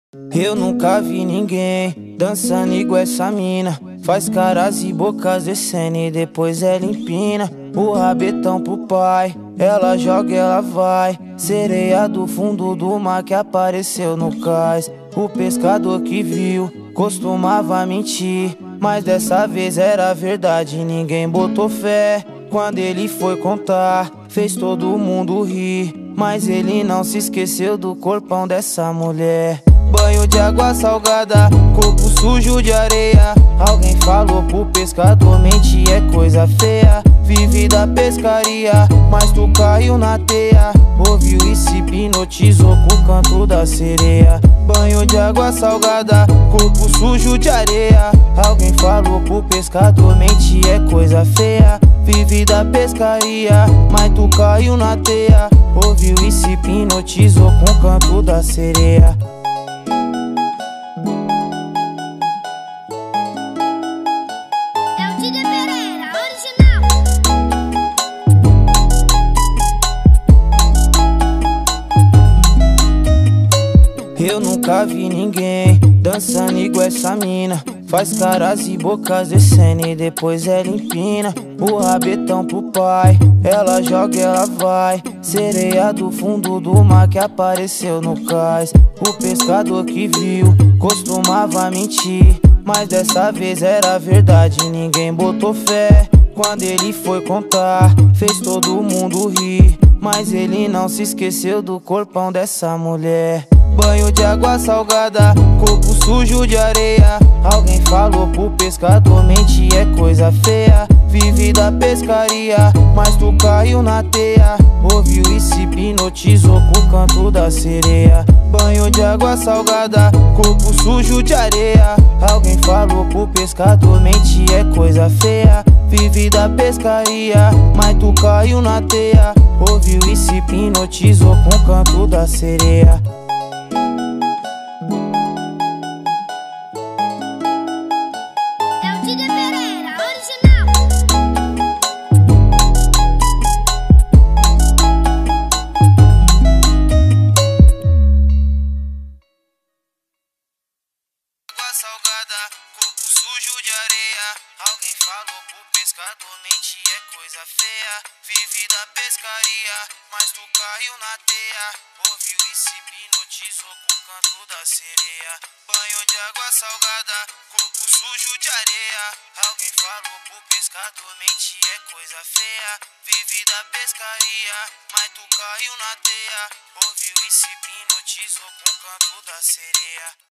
Eu nunca vi ninguém dançando igual essa mina. Faz caras e bocas descendo e depois ela empina o rabetão pro pai. Ela joga, ela vai. Sereia do fundo do mar que apareceu no cais. O pescador que viu costumava mentir, mas dessa vez era verdade, ninguém botou fé. Quando ele foi contar, fez todo mundo rir, mas ele não se esqueceu do corpão dessa mulher. Banho de água salgada, corpo sujo de areia. Alguém falou pro pescador, mentir é coisa feia. Vive da pescaria, mas tu caiu na teia. Ouviu e se hipnotizou com o canto da sereia. Banho de água salgada, corpo sujo de areia. Alguém falou pro pescador, mentir é coisa feia. Vive da pescaria, mas tu caiu na teia. Ouviu e se hipnotizou com o canto da sereia. Eu nunca vi ninguém dançando igual essa mina. Faz caras e bocas descendo e depois ela empina o rabetão pro pai. Ela joga, ela vai. Sereia do fundo do mar que apareceu no cais. O pescador que viu costumava mentir, mas dessa vez era verdade, ninguém botou fé. Quando ele foi contar, fez todo mundo rir, mas ele não se esqueceu do corpão dessa mulher. Banho de água salgada, corpo sujo de areia. Alguém falou pro pescador, mentir é coisa feia. Vive da pescaria, mas tu caiu na teia. Ouviu e se hipnotizou com o canto da sereia. Banho de água salgada, corpo sujo de areia. Alguém falou pro pescador, mentir é coisa feia. Vive da pescaria, mas tu caiu na teia. Ouviu e se hipnotizou com o canto da sereia. Salgada, corpo sujo de areia. Alguém falou pro pescador, mentir é coisa feia. Vive da pescaria, mas tu caiu na teia. Ouviu e se hipnotizou com o canto da sereia. Banho de água salgada, corpo sujo de areia. Alguém falou pro pescador, mentir é coisa feia. Vive da pescaria, mas tu caiu na teia. Ouviu e se hipnotizou com o canto da sereia.